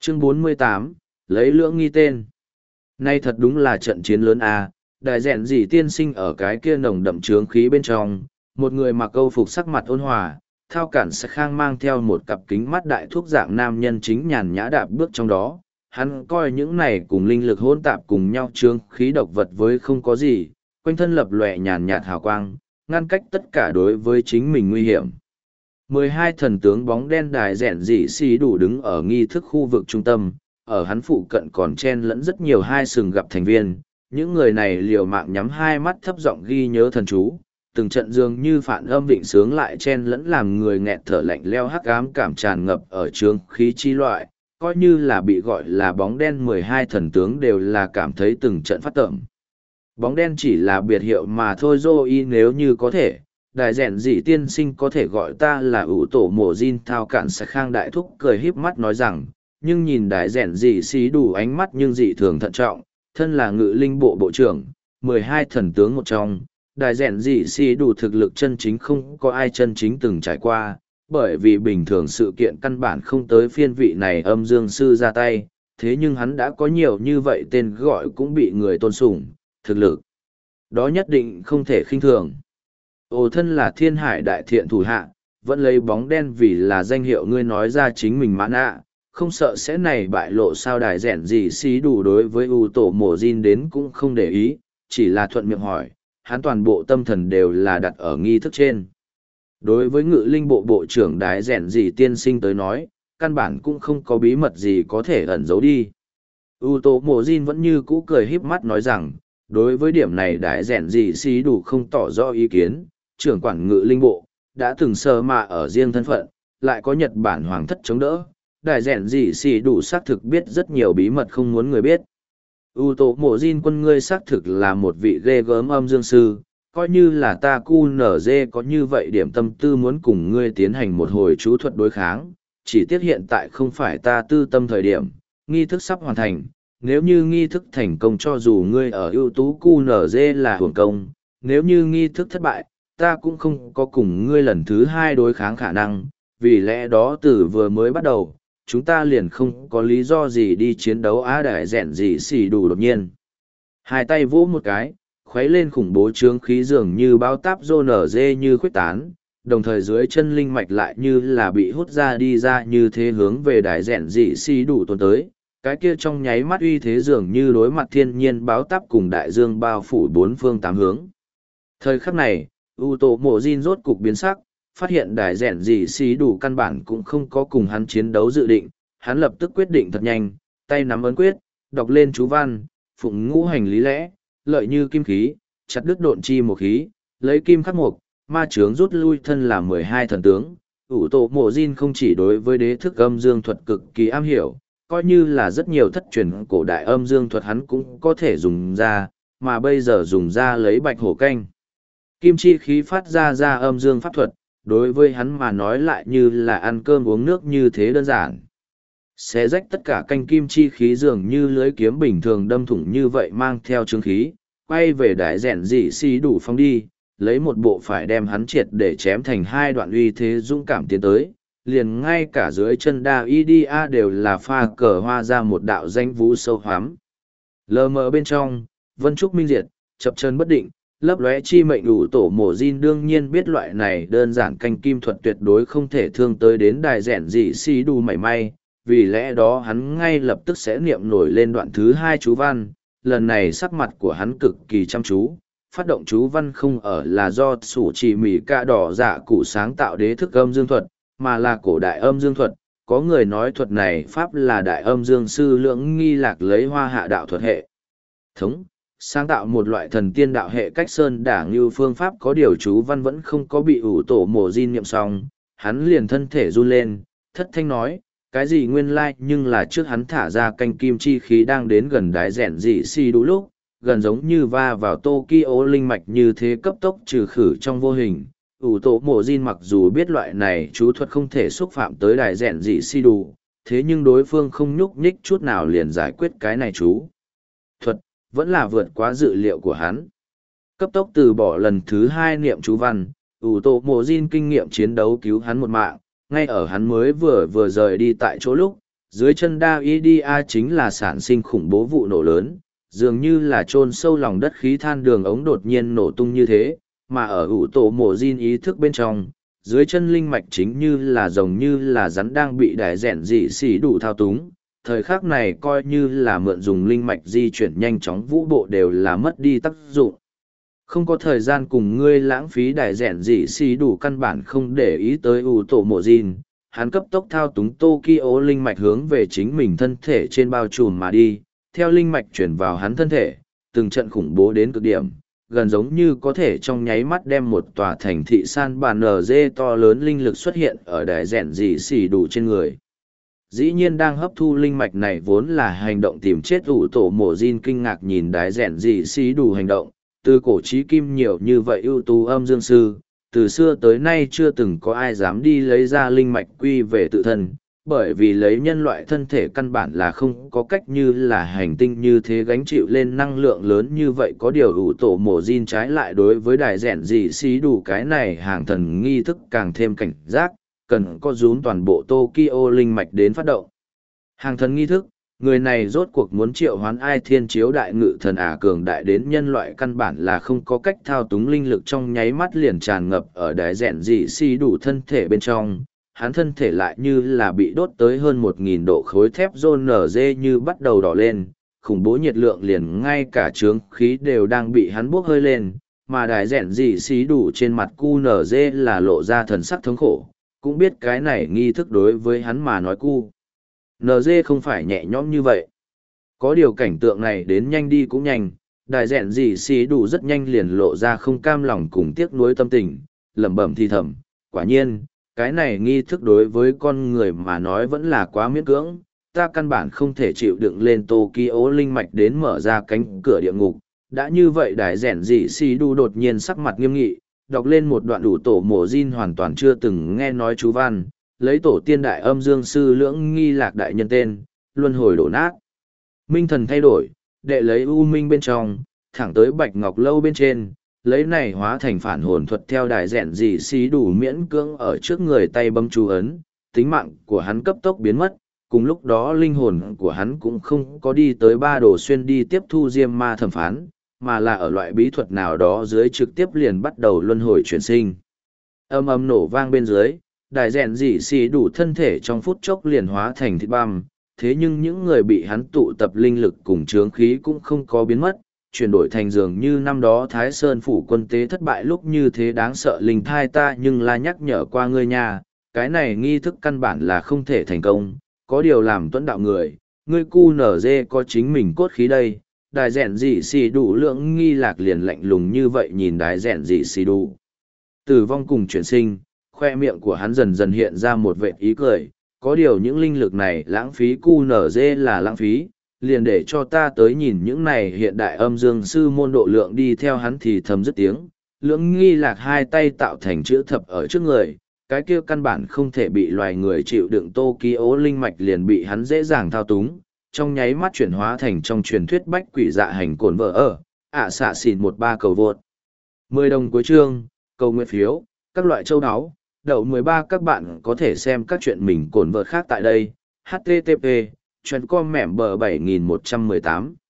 Chương 48, lấy lưỡng nghi tên. Nay thật đúng là trận chiến lớn à, đại rèn gì tiên sinh ở cái kia nồng đậm trướng khí bên trong, một người mặc câu phục sắc mặt ôn hòa, thao cản sắc khang mang theo một cặp kính mắt đại thuốc dạng nam nhân chính nhàn nhã đạp bước trong đó. Hắn coi những này cùng linh lực hỗn tạp cùng nhau trướng khí độc vật với không có gì, quanh thân lập lòe nhàn nhạt hào quang, ngăn cách tất cả đối với chính mình nguy hiểm. 12 thần tướng bóng đen đài rèn dị xì đủ đứng ở nghi thức khu vực trung tâm, ở hắn phụ cận còn chen lẫn rất nhiều hai sừng gặp thành viên. Những người này liều mạng nhắm hai mắt thấp giọng ghi nhớ thần chú, từng trận dường như phản âm vịnh sướng lại chen lẫn làm người nghẹt thở lạnh leo hắc ám cảm tràn ngập ở trướng khí chi loại, coi như là bị gọi là bóng đen 12 thần tướng đều là cảm thấy từng trận phát tởm. Bóng đen chỉ là biệt hiệu mà thôi Zoe, nếu như có thể, đại rèn dị tiên sinh có thể gọi ta là ủ tổ mộ Jin thao cạn sẽ khang đại thúc cười híp mắt nói rằng, nhưng nhìn đại rèn dị xí đủ ánh mắt nhưng dị thường thận trọng, thân là ngự linh bộ bộ trưởng, 12 thần tướng một trong, đại rèn dị xí đủ thực lực chân chính không có ai chân chính từng trải qua, bởi vì bình thường sự kiện căn bản không tới phiên vị này âm dương sư ra tay, thế nhưng hắn đã có nhiều như vậy tên gọi cũng bị người tôn sùng, thực lực đó nhất định không thể khinh thường. Ồ, thân là thiên hải đại thiện thủ hạ, vẫn lấy bóng đen vì là danh hiệu ngươi nói ra chính mình mãn ạ, không sợ sẽ này bại lộ sao đài rèn gì xí đủ đối với ưu tổ mộ Jin đến cũng không để ý, chỉ là thuận miệng hỏi, hắn toàn bộ tâm thần đều là đặt ở nghi thức trên. Đối với ngự linh bộ bộ trưởng đái rèn gì tiên sinh tới nói, căn bản cũng không có bí mật gì có thể ẩn giấu đi. Ưu tổ mộ Jin vẫn như cũ cười híp mắt nói rằng, đối với điểm này đái rèn gì xí đủ không tỏ rõ ý kiến, trưởng quản ngự linh bộ, đã từng sơ mà ở riêng thân phận, lại có Nhật Bản hoàng thất chống đỡ, đại rèn gì xì đủ xác thực biết rất nhiều bí mật không muốn người biết. Ưu tổ mộ Jin quân ngươi xác thực là một vị ghê gớm âm dương sư, coi như là ta cu nở dê có như vậy điểm tâm tư muốn cùng ngươi tiến hành một hồi chú thuật đối kháng, chỉ tiếc hiện tại không phải ta tư tâm thời điểm, nghi thức sắp hoàn thành, nếu như nghi thức thành công cho dù ngươi ở ưu tú cu nở dê là hưởng công, nếu như nghi thức thất bại, ta cũng không có cùng ngươi lần thứ hai đối kháng khả năng, vì lẽ đó từ vừa mới bắt đầu, chúng ta liền không có lý do gì đi chiến đấu á đại rèn gì xì đủ đột nhiên. Hai tay vỗ một cái, khuấy lên khủng bố trướng khí dường như bao táp rô nở dê như khuếch tán, đồng thời dưới chân linh mạch lại như là bị hút ra đi ra như thế hướng về đại rèn dị xì đủ tuần tới. Cái kia trong nháy mắt uy thế dường như đối mặt thiên nhiên báo táp cùng đại dương bao phủ bốn phương tám hướng. Thời khắc này, ưu tổ mộ Jin rốt cục biến sắc, phát hiện đại rèn gì xí đủ căn bản cũng không có cùng hắn chiến đấu dự định, hắn lập tức quyết định thật nhanh, tay nắm ấn quyết, đọc lên chú văn, phụng ngũ hành lý lẽ, lợi như kim khí, chặt đứt độn chi một khí, lấy kim khắc mục, ma chướng rút lui thân là 12 thần tướng. Ưu tổ mộ Jin không chỉ đối với đế thức âm dương thuật cực kỳ am hiểu, coi như là rất nhiều thất truyền cổ đại âm dương thuật hắn cũng có thể dùng ra, mà bây giờ dùng ra lấy bạch hổ canh. Kim chi khí phát ra âm dương pháp thuật, đối với hắn mà nói lại như là ăn cơm uống nước như thế đơn giản. Xé rách tất cả canh kim chi khí dường như lưới kiếm bình thường đâm thủng như vậy mang theo chứng khí, quay về đại rèn dị xì đủ phong đi, lấy một bộ phải đem hắn triệt để chém thành hai đoạn uy thế dũng cảm tiến tới, liền ngay cả dưới chân đa Idia đều là pha cờ hoa ra một đạo danh vũ sâu hoắm. Lờ mờ bên trong, vân trúc minh diệt, chập chân bất định, lấp lóe chi mệnh đủ tổ mộ Jin đương nhiên biết loại này đơn giản canh kim thuật tuyệt đối không thể thương tới đến đài rèn dị xì đủ mảy may, vì lẽ đó hắn ngay lập tức sẽ niệm nổi lên đoạn thứ hai chú văn, lần này sắc mặt của hắn cực kỳ chăm chú, phát động chú văn không ở là do sủ chỉ mỉ ca đỏ dạ cụ sáng tạo đế thức âm dương thuật, mà là cổ đại âm dương thuật, có người nói thuật này pháp là đại âm dương sư lưỡng nghi lạc lấy hoa hạ đạo thuật hệ thống sáng tạo một loại thần tiên đạo hệ cách sơn đả như phương pháp, có điều chú văn vẫn không có bị ủ tổ mổ Jin niệm xong, hắn liền thân thể run lên, thất thanh nói, cái gì nguyên lai nhưng là trước hắn thả ra canh kim chi khí đang đến gần đái rèn dị xì đủ lúc, gần giống như va vào Tokyo linh mạch như thế cấp tốc trừ khử trong vô hình. Ủ tổ mổ Jin mặc dù biết loại này chú thuật không thể xúc phạm tới đài rèn dị xì đủ, thế nhưng đối phương không nhúc nhích chút nào liền giải quyết cái này chú thuật, vẫn là vượt quá dự liệu của hắn. Cấp tốc từ bỏ lần thứ hai niệm chú văn, ủ tổ mộ Jin kinh nghiệm chiến đấu cứu hắn một mạng, ngay ở hắn mới vừa rời đi tại chỗ lúc, dưới chân Davidia chính là sản sinh khủng bố vụ nổ lớn, dường như là chôn sâu lòng đất khí than đường ống đột nhiên nổ tung như thế, mà ở ủ tổ mộ Jin ý thức bên trong, dưới chân linh mạch chính như là rồng như là rắn đang bị đài rèn dị xỉ đủ thao túng. Thời khắc này coi như là mượn dùng linh mạch di chuyển nhanh chóng vũ bộ đều là mất đi tác dụng. Không có thời gian cùng ngươi lãng phí đài rèn dị xỉ đủ căn bản không để ý tới ủ tổ mộ Jin. Hắn cấp tốc thao túng Tokyo linh mạch hướng về chính mình thân thể trên bao trùm mà đi, theo linh mạch chuyển vào hắn thân thể, từng trận khủng bố đến cực điểm, gần giống như có thể trong nháy mắt đem một tòa thành thị san bàn NG to lớn linh lực xuất hiện ở đài rèn dị xỉ đủ trên người. Dĩ nhiên đang hấp thu linh mạch này vốn là hành động tìm chết ủ tổ mộ Jin kinh ngạc nhìn đái rèn dị xỉ đủ hành động, từ cổ chí kim nhiều như vậy ưu tú âm dương sư, từ xưa tới nay chưa từng có ai dám đi lấy ra linh mạch quy về tự thân, bởi vì lấy nhân loại thân thể căn bản là không có cách như là hành tinh như thế gánh chịu lên năng lượng lớn như vậy. Có điều ủ tổ mộ Jin trái lại đối với đài rèn dị xỉ đủ cái này hàng thần nghi thức càng thêm cảnh giác, cần có rún toàn bộ Tokyo linh mạch đến phát động. Hàng thần nghi thức, người này rốt cuộc muốn triệu hoán ai thiên chiếu đại ngự thần cường đại đến nhân loại căn bản là không có cách thao túng linh lực trong nháy mắt liền tràn ngập ở đáy rèn dị xỉ đủ thân thể bên trong. Hắn thân thể lại như là bị đốt tới hơn 1.000 độ khối thép rôn nở dê như bắt đầu đỏ lên, khủng bố nhiệt lượng liền ngay cả trướng khí đều đang bị hắn bốc hơi lên, mà đáy rèn dị xỉ đủ trên mặt cu nở dê là lộ ra thần sắc thống khổ. Cũng biết cái này nghi thức đối với hắn mà nói cu. NG không phải nhẹ nhõm như vậy. Có điều cảnh tượng này đến nhanh đi cũng nhanh, đài rèn dị xỉ đủ rất nhanh liền lộ ra không cam lòng cùng tiếc nuối tâm tình, lẩm bẩm thì thầm. Quả nhiên, cái này nghi thức đối với con người mà nói vẫn là quá miễn cưỡng, ta căn bản không thể chịu đựng lên Tokyo linh mạch đến mở ra cánh cửa địa ngục. Đã như vậy đài rèn dị xỉ đủ đột nhiên sắc mặt nghiêm nghị, đọc lên một đoạn đủ tổ mộ Jin hoàn toàn chưa từng nghe nói chú văn, lấy tổ tiên đại âm dương sư lưỡng nghi lạc đại nhân tên, luân hồi đổ nát. Minh thần thay đổi, đệ lấy u minh bên trong, thẳng tới bạch ngọc lâu bên trên, lấy này hóa thành phản hồn thuật theo đài rèn dị xỉ đủ miễn cưỡng ở trước người tay bấm chú ấn, tính mạng của hắn cấp tốc biến mất. Cùng lúc đó linh hồn của hắn cũng không có đi tới ba đồ xuyên đi tiếp thu diêm ma thẩm phán, mà là ở loại bí thuật nào đó dưới trực tiếp liền bắt đầu luân hồi chuyển sinh. Âm âm nổ vang bên dưới, đài rèn dị xỉ đủ thân thể trong phút chốc liền hóa thành thịt băm, thế nhưng những người bị hắn tụ tập linh lực cùng chướng khí cũng không có biến mất, chuyển đổi thành dường như năm đó Thái Sơn phủ quân tế thất bại lúc như thế đáng sợ linh thai ta nhưng là nhắc nhở qua ngươi nhà, cái này nghi thức căn bản là không thể thành công, có điều làm tuấn đạo người, ngươi cu nở dê có chính mình cốt khí đây. Đài rèn dị xỉ đủ lượng nghi lạc liền lạnh lùng như vậy nhìn đài rèn dị xỉ đủ. Tử vong cùng chuyển sinh, khoe miệng của hắn dần dần hiện ra một vệt ý cười, có điều những linh lực này lãng phí cu nở dê là lãng phí, liền để cho ta tới nhìn những này hiện đại âm dương sư môn độ lượng đi theo hắn thì thầm dứt tiếng. Lưỡng nghi lạc hai tay tạo thành chữ thập ở trước người, cái kia căn bản không thể bị loài người chịu đựng Tokyo linh mạch liền bị hắn dễ dàng thao túng, trong nháy mắt chuyển hóa thành trong truyền thuyết bách quỷ dạ hành cồn vợ ở, xạ xỉn 13 cầu vượt. 10 đồng cuối chương, cầu nguyện phiếu, các loại châu áo, đậu 13 các bạn có thể xem các chuyện mình cồn vợt khác tại đây, http, chuyện com mẻm bờ 7118.